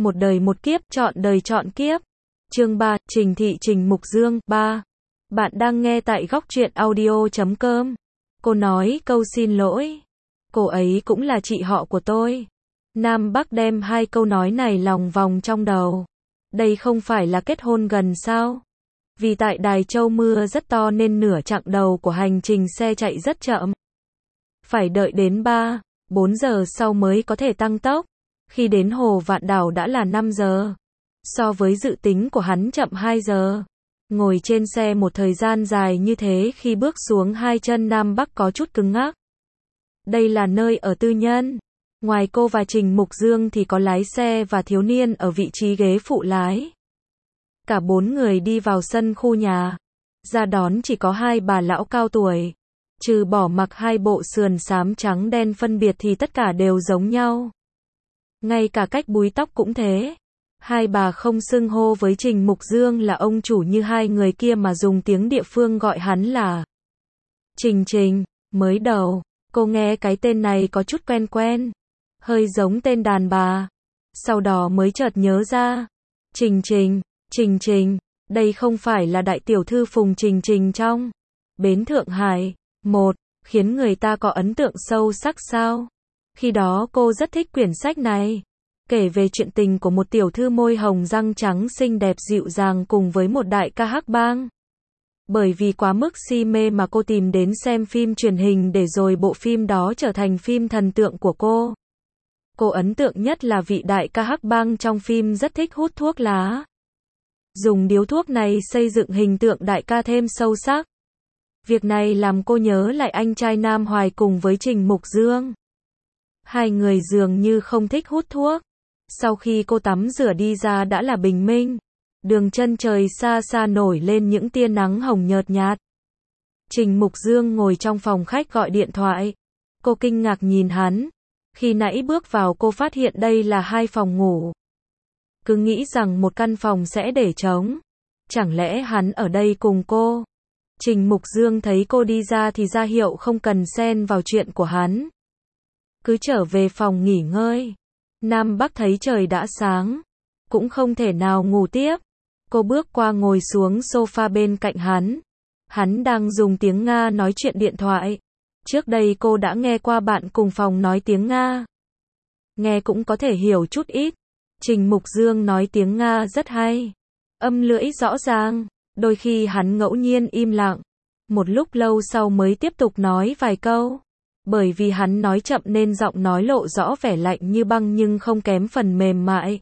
Một đời một kiếp, chọn đời chọn kiếp. Chương 3, Trình Thị Trình Mục Dương, 3. Bạn đang nghe tại góc truyện audio.com. Cô nói câu xin lỗi. Cô ấy cũng là chị họ của tôi. Nam Bắc đem hai câu nói này lòng vòng trong đầu. Đây không phải là kết hôn gần sao? Vì tại Đài Châu mưa rất to nên nửa chặng đầu của hành trình xe chạy rất chậm. Phải đợi đến 3-4 giờ sau mới có thể tăng tốc. Khi đến Hồ Vạn Đảo đã là 5 giờ. So với dự tính của hắn chậm 2 giờ. Ngồi trên xe một thời gian dài như thế khi bước xuống hai chân Nam Bắc có chút cứng ngắc. Đây là nơi ở tư nhân. Ngoài cô và Trình Mục Dương thì có lái xe và thiếu niên ở vị trí ghế phụ lái. Cả 4 người đi vào sân khu nhà. Ra đón chỉ có hai bà lão cao tuổi. Trừ bỏ mặc hai bộ sườn xám trắng đen phân biệt thì tất cả đều giống nhau. Ngay cả cách búi tóc cũng thế. Hai bà không xưng hô với Trình Mục Dương là ông chủ như hai người kia mà dùng tiếng địa phương gọi hắn là Trình Trình. Mới đầu, cô nghe cái tên này có chút quen quen. Hơi giống tên đàn bà. Sau đó mới chợt nhớ ra. Trình Trình, Trình Trình, đây không phải là đại tiểu thư Phùng Trình Trình trong Bến Thượng Hải. Khiến người ta có ấn tượng sâu sắc sao? Khi đó cô rất thích quyển sách này. Kể về chuyện tình của một tiểu thư môi hồng răng trắng xinh đẹp dịu dàng cùng với một đại ca hắc bang. Bởi vì quá mức si mê mà cô tìm đến xem phim truyền hình để rồi bộ phim đó trở thành phim thần tượng của cô. Cô ấn tượng nhất là vị đại ca hắc bang trong phim rất thích hút thuốc lá. Dùng điếu thuốc này xây dựng hình tượng đại ca thêm sâu sắc. Việc này làm cô nhớ lại anh trai Nam Hoài cùng với Trình Mục Dương. Hai người dường như không thích hút thuốc. Sau khi cô tắm rửa đi ra đã là bình minh. Đường chân trời xa xa nổi lên những tia nắng hồng nhợt nhạt. Trình Mục Dương ngồi trong phòng khách gọi điện thoại. Cô kinh ngạc nhìn hắn. Khi nãy bước vào cô phát hiện đây là hai phòng ngủ. Cứ nghĩ rằng một căn phòng sẽ để trống. Chẳng lẽ hắn ở đây cùng cô? Trình Mục Dương thấy cô đi ra thì ra hiệu không cần xen vào chuyện của hắn. Cứ trở về phòng nghỉ ngơi. Nam Bắc thấy trời đã sáng. Cũng không thể nào ngủ tiếp. Cô bước qua ngồi xuống sofa bên cạnh hắn. Hắn đang dùng tiếng Nga nói chuyện điện thoại. Trước đây cô đã nghe qua bạn cùng phòng nói tiếng Nga. Nghe cũng có thể hiểu chút ít. Trình Mục Dương nói tiếng Nga rất hay. Âm lưỡi rõ ràng. Đôi khi hắn ngẫu nhiên im lặng. Một lúc lâu sau mới tiếp tục nói vài câu. Bởi vì hắn nói chậm nên giọng nói lộ rõ vẻ lạnh như băng nhưng không kém phần mềm mại.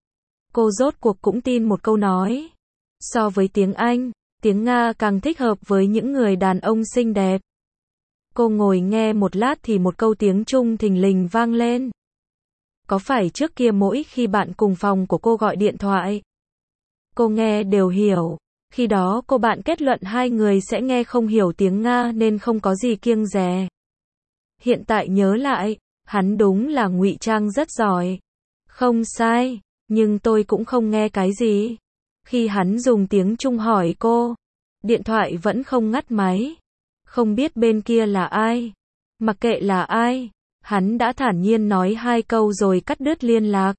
Cô rốt cuộc cũng tin một câu nói. So với tiếng Anh, tiếng Nga càng thích hợp với những người đàn ông xinh đẹp. Cô ngồi nghe một lát thì một câu tiếng Trung thình lình vang lên. Có phải trước kia mỗi khi bạn cùng phòng của cô gọi điện thoại, cô nghe đều hiểu. Khi đó cô bạn kết luận hai người sẽ nghe không hiểu tiếng Nga nên không có gì kiêng dè. Hiện tại nhớ lại, hắn đúng là ngụy trang rất giỏi. Không sai, nhưng tôi cũng không nghe cái gì. Khi hắn dùng tiếng Trung hỏi cô, điện thoại vẫn không ngắt máy. Không biết bên kia là ai. Mặc kệ là ai, hắn đã thản nhiên nói hai câu rồi cắt đứt liên lạc.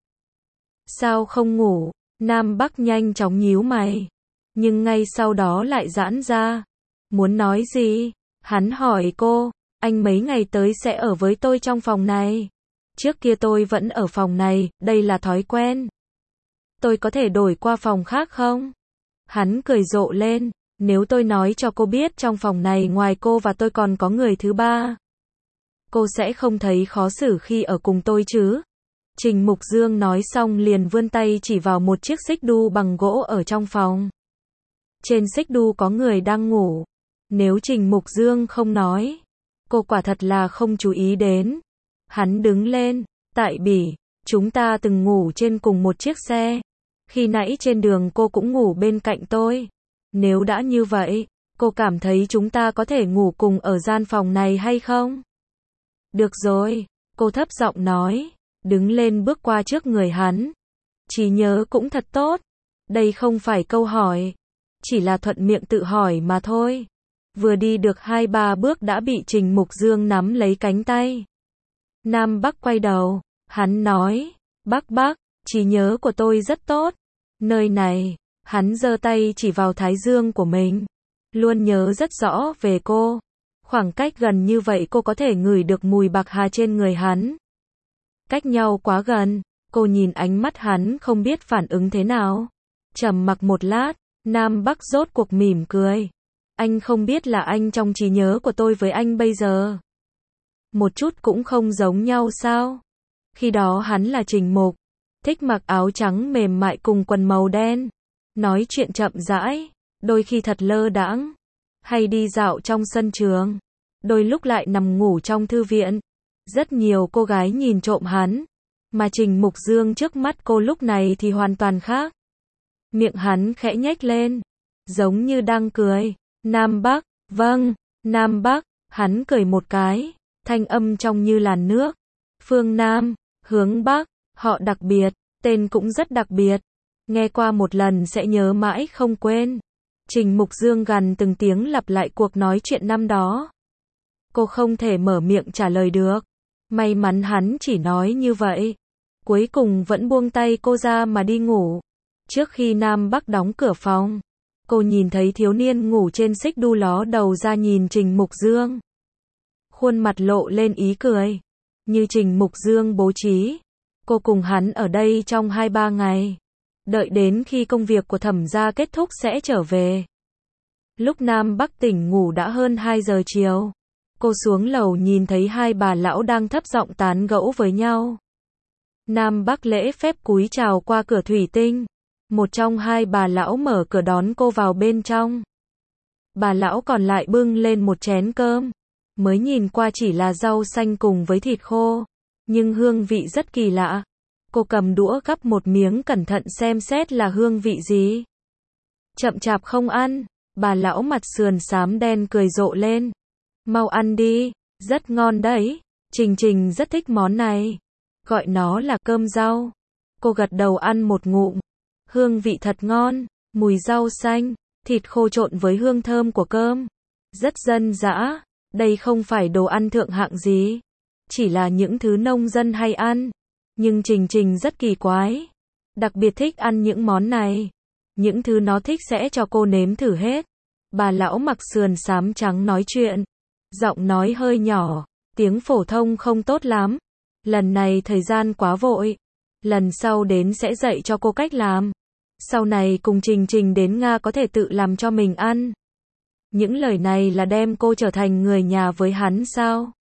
Sao không ngủ? Nam Bắc nhanh chóng nhíu mày. Nhưng ngay sau đó lại giãn ra. Muốn nói gì? Hắn hỏi cô, anh mấy ngày tới sẽ ở với tôi trong phòng này. Trước kia tôi vẫn ở phòng này, đây là thói quen. Tôi có thể đổi qua phòng khác không? Hắn cười rộ lên, nếu tôi nói cho cô biết trong phòng này ngoài cô và tôi còn có người thứ ba, cô sẽ không thấy khó xử khi ở cùng tôi chứ? Trình Mục Dương nói xong liền vươn tay chỉ vào một chiếc xích đu bằng gỗ ở trong phòng. Trên xích đu có người đang ngủ. Nếu Trình Mục Dương không nói, cô quả thật là không chú ý đến. Hắn đứng lên, tại Bỉ, chúng ta từng ngủ trên cùng một chiếc xe. Khi nãy trên đường cô cũng ngủ bên cạnh tôi. Nếu đã như vậy, cô cảm thấy chúng ta có thể ngủ cùng ở gian phòng này hay không? Được rồi, cô thấp giọng nói, đứng lên bước qua trước người hắn. Trí nhớ cũng thật tốt. Đây không phải câu hỏi, chỉ là thuận miệng tự hỏi mà thôi. Vừa đi được 2-3 bước đã bị Trình Mục Dương nắm lấy cánh tay. Nam Bắc quay đầu, hắn nói, Bắc, Trí nhớ của tôi rất tốt. Nơi này, hắn giơ tay chỉ vào thái dương của mình. Luôn nhớ rất rõ về cô. Khoảng cách gần như vậy cô có thể ngửi được mùi bạc hà trên người hắn. Cách nhau quá gần, cô nhìn ánh mắt hắn không biết phản ứng thế nào. Trầm mặc một lát, Nam Bắc rốt cuộc mỉm cười. Anh không biết là anh trong trí nhớ của tôi với anh bây giờ một chút cũng không giống nhau sao? Khi đó hắn là Trình Mục, thích mặc áo trắng mềm mại cùng quần màu đen, nói chuyện chậm rãi, đôi khi thật lơ đãng, hay đi dạo trong sân trường, đôi lúc lại nằm ngủ trong thư viện. Rất nhiều cô gái nhìn trộm hắn, mà Trình Mục Dương trước mắt cô lúc này thì hoàn toàn khác. Miệng hắn khẽ nhếch lên, giống như đang cười. Nam Bắc, vâng, Nam Bắc, hắn cười một cái, thanh âm trong như làn nước. Phương Nam, hướng Bắc, họ đặc biệt, tên cũng rất đặc biệt. Nghe qua một lần sẽ nhớ mãi không quên. Trình Mục Dương gằn từng tiếng lặp lại cuộc nói chuyện năm đó. Cô không thể mở miệng trả lời được. May mắn hắn chỉ nói như vậy. Cuối cùng vẫn buông tay cô ra mà đi ngủ. Trước khi Nam Bắc đóng cửa phòng, cô nhìn thấy thiếu niên ngủ trên xích đu ló đầu ra nhìn Trình Mục Dương. Khuôn mặt lộ lên ý cười. Như Trình Mục Dương bố trí, cô cùng hắn ở đây trong 2-3 ngày. Đợi đến khi công việc của Thẩm gia kết thúc sẽ trở về. Lúc Nam Bắc tỉnh ngủ đã hơn 2 giờ chiều. Cô xuống lầu nhìn thấy hai bà lão đang thấp giọng tán gẫu với nhau. Nam Bắc lễ phép cúi chào qua cửa thủy tinh. Một trong hai bà lão mở cửa đón cô vào bên trong. Bà lão còn lại bưng lên một chén cơm. Mới nhìn qua chỉ là rau xanh cùng với thịt khô. Nhưng hương vị rất kỳ lạ. Cô cầm đũa gắp một miếng cẩn thận xem xét là hương vị gì. Chậm chạp không ăn. Bà lão mặt sườn xám đen cười rộ lên. Mau ăn đi, rất ngon đấy. Trình Trình rất thích món này. Gọi nó là cơm rau. Cô gật đầu ăn một ngụm. Hương vị thật ngon, mùi rau xanh, thịt khô trộn với hương thơm của cơm. Rất dân dã, đây không phải đồ ăn thượng hạng gì. Chỉ là những thứ nông dân hay ăn. Nhưng Trình Trình rất kỳ quái. Đặc biệt thích ăn những món này. Những thứ nó thích sẽ cho cô nếm thử hết. Bà lão mặc sườn xám trắng nói chuyện. Giọng nói hơi nhỏ, tiếng phổ thông không tốt lắm. Lần này thời gian quá vội. Lần sau đến sẽ dạy cho cô cách làm. Sau này cùng Trình Trình đến Nga có thể tự làm cho mình ăn. Những lời này là đem cô trở thành người nhà với hắn sao?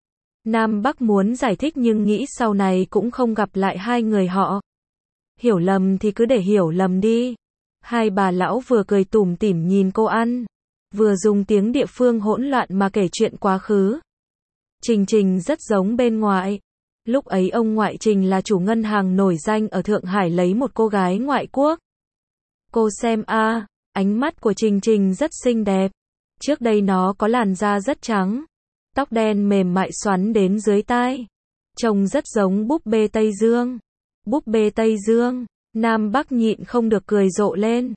Nam Bắc muốn giải thích nhưng nghĩ sau này cũng không gặp lại hai người họ. Hiểu lầm thì cứ để hiểu lầm đi. Hai bà lão vừa cười tủm tỉm nhìn cô ăn, vừa dùng tiếng địa phương hỗn loạn mà kể chuyện quá khứ. Trình Trình rất giống bên ngoại. Lúc ấy ông ngoại Trình là chủ ngân hàng nổi danh ở Thượng Hải lấy một cô gái ngoại quốc. Cô xem a, ánh mắt của Trình Trình rất xinh đẹp. Trước đây nó có làn da rất trắng, tóc đen mềm mại xoắn đến dưới tai. Trông rất giống búp bê Tây Dương. Búp bê Tây Dương, Nam Bắc nhịn không được cười rộ lên.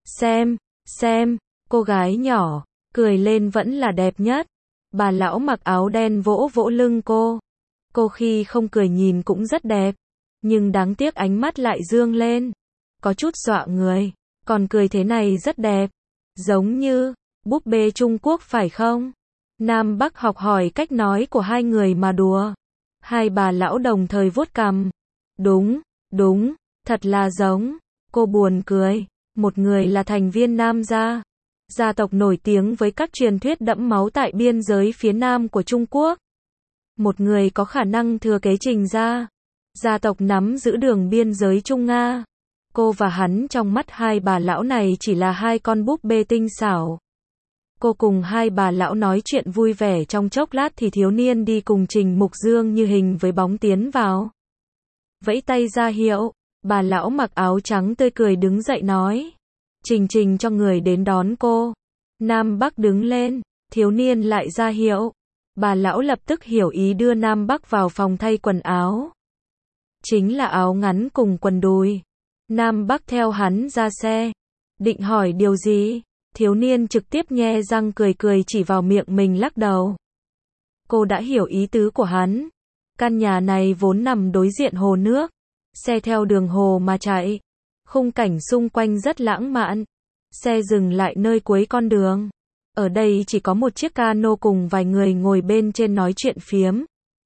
Xem, cô gái nhỏ, cười lên vẫn là đẹp nhất. Bà lão mặc áo đen vỗ vỗ lưng cô. Cô khi không cười nhìn cũng rất đẹp. Nhưng đáng tiếc ánh mắt lại dương lên. Có chút dọa người. Còn cười thế này rất đẹp. Giống như búp bê Trung Quốc phải không? Nam Bắc học hỏi cách nói của hai người mà đùa. Hai bà lão đồng thời vuốt cằm. Đúng, thật là giống. Cô buồn cười. Một người là thành viên Nam gia, gia tộc nổi tiếng với các truyền thuyết đẫm máu tại biên giới phía nam của Trung Quốc. Một người có khả năng thừa kế Trình gia, gia tộc nắm giữ đường biên giới Trung Nga. Cô và hắn trong mắt hai bà lão này chỉ là hai con búp bê tinh xảo. Cô cùng hai bà lão nói chuyện vui vẻ trong chốc lát thì thiếu niên đi cùng Trình Mục Dương như hình với bóng tiến vào. Vẫy tay ra hiệu, bà lão mặc áo trắng tươi cười đứng dậy nói. Trình Trình cho người đến đón cô. Nam Bắc đứng lên, thiếu niên lại ra hiệu. Bà lão lập tức hiểu ý đưa Nam Bắc vào phòng thay quần áo. Chính là áo ngắn cùng quần đùi. Nam Bắc theo hắn ra xe. Định hỏi điều gì? Thiếu niên trực tiếp nhe răng cười cười chỉ vào miệng mình lắc đầu. Cô đã hiểu ý tứ của hắn. Căn nhà này vốn nằm đối diện hồ nước. xe theo đường hồ mà chạy. Khung cảnh xung quanh rất lãng mạn. Xe dừng lại nơi cuối con đường. Ở đây chỉ có một chiếc cano cùng vài người ngồi bên trên nói chuyện phiếm.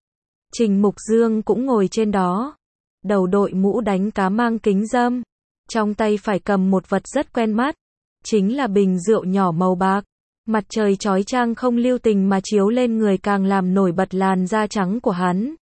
Trình Mục Dương cũng ngồi trên đó. Đầu đội mũ đánh cá mang kính râm. Trong tay phải cầm một vật rất quen mắt. Chính là bình rượu nhỏ màu bạc. Mặt trời chói chang không lưu tình mà chiếu lên người càng làm nổi bật làn da trắng của hắn.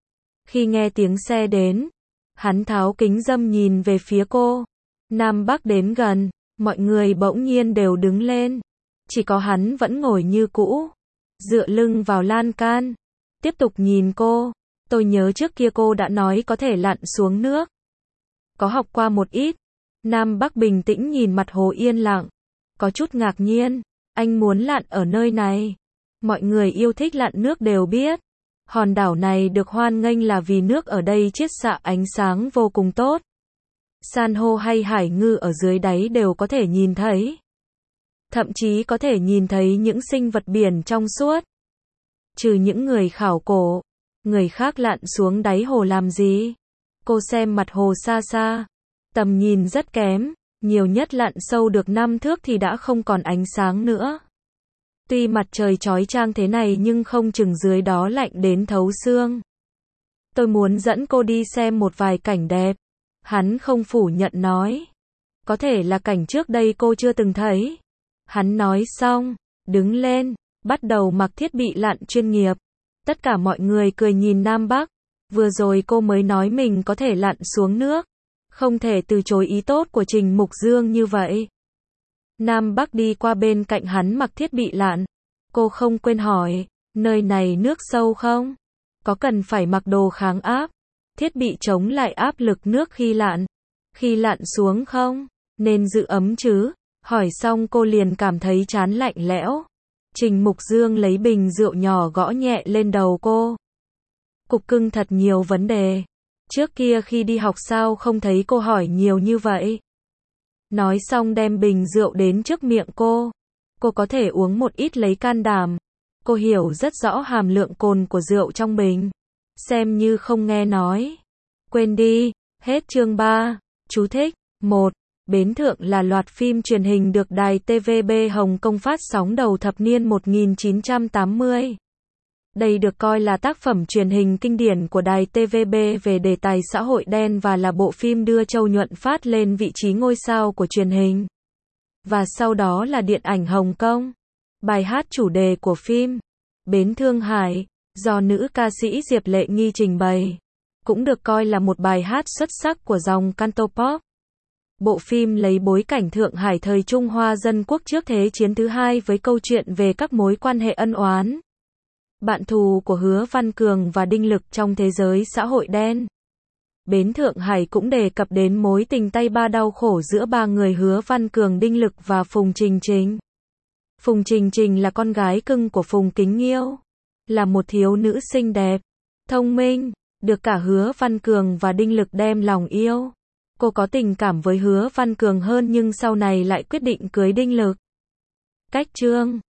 Khi nghe tiếng xe đến, hắn tháo kính râm nhìn về phía cô. Nam Bắc đến gần, mọi người bỗng nhiên đều đứng lên. Chỉ có hắn vẫn ngồi như cũ, dựa lưng vào lan can, tiếp tục nhìn cô. Tôi nhớ trước kia cô đã nói có thể lặn xuống nước. Có học qua một ít. Nam Bắc bình tĩnh nhìn mặt hồ yên lặng, có chút ngạc nhiên. Anh muốn lặn ở nơi này. Mọi người yêu thích lặn nước đều biết. Hòn đảo này được hoan nghênh là vì nước ở đây chiết xạ ánh sáng vô cùng tốt. San hô hay hải ngư ở dưới đáy đều có thể nhìn thấy. Thậm chí có thể nhìn thấy những sinh vật biển trong suốt. Trừ những người khảo cổ, người khác lặn xuống đáy hồ làm gì? Cô xem mặt hồ xa xa. Tầm nhìn rất kém. Nhiều nhất lặn sâu được 5 thước thì đã không còn ánh sáng nữa. Tuy mặt trời chói chang thế này nhưng không chừng dưới đó lạnh đến thấu xương. Tôi muốn dẫn cô đi xem một vài cảnh đẹp. Hắn không phủ nhận nói. Có thể là cảnh trước đây cô chưa từng thấy. Hắn nói xong, đứng lên, bắt đầu mặc thiết bị lặn chuyên nghiệp. Tất cả mọi người cười nhìn Nam Bắc. Vừa rồi cô mới nói mình có thể lặn xuống nước. Không thể từ chối ý tốt của Trình Mục Dương như vậy. Nam Bắc đi qua bên cạnh hắn mặc thiết bị lặn. Cô không quên hỏi, nơi này nước sâu không? Có cần phải mặc đồ kháng áp? Thiết bị chống lại áp lực nước khi lặn. Khi lặn xuống không? Nên giữ ấm chứ? Hỏi xong cô liền cảm thấy trán lạnh lẽo. Trình Mục Dương lấy bình rượu nhỏ gõ nhẹ lên đầu cô. Cục cưng thật nhiều vấn đề. Trước kia khi đi học sao không thấy cô hỏi nhiều như vậy? Nói xong đem bình rượu đến trước miệng cô. Cô có thể uống một ít lấy can đảm. Cô hiểu rất rõ hàm lượng cồn của rượu trong bình. Xem như không nghe nói. Quên đi. Hết chương 3. Chú thích. 1. Bến Thượng là loạt phim truyền hình được đài TVB Hồng Kông phát sóng đầu thập niên 1980. Đây được coi là tác phẩm truyền hình kinh điển của đài TVB về đề tài xã hội đen và là bộ phim đưa Châu Nhuận Phát lên vị trí ngôi sao của truyền hình. Và sau đó là điện ảnh Hồng Kông. Bài hát chủ đề của phim, Bến Thương Hải, do nữ ca sĩ Diệp Lệ Nghi trình bày, cũng được coi là một bài hát xuất sắc của dòng cantopop. Bộ phim lấy bối cảnh Thượng Hải thời Trung Hoa Dân Quốc trước Thế chiến thứ hai với câu chuyện về các mối quan hệ ân oán, bạn thù của Hứa Văn Cường và Đinh Lực trong thế giới xã hội đen. Bến Thượng Hải cũng đề cập đến mối tình tay ba đau khổ giữa ba người Hứa Văn Cường, Đinh Lực và Phùng Trình Trình. Phùng Trình Trình là con gái cưng của Phùng Kính Nghiêu, là một thiếu nữ xinh đẹp, thông minh, được cả Hứa Văn Cường và Đinh Lực đem lòng yêu. Cô có tình cảm với Hứa Văn Cường hơn nhưng sau này lại quyết định cưới Đinh Lực. Cách chương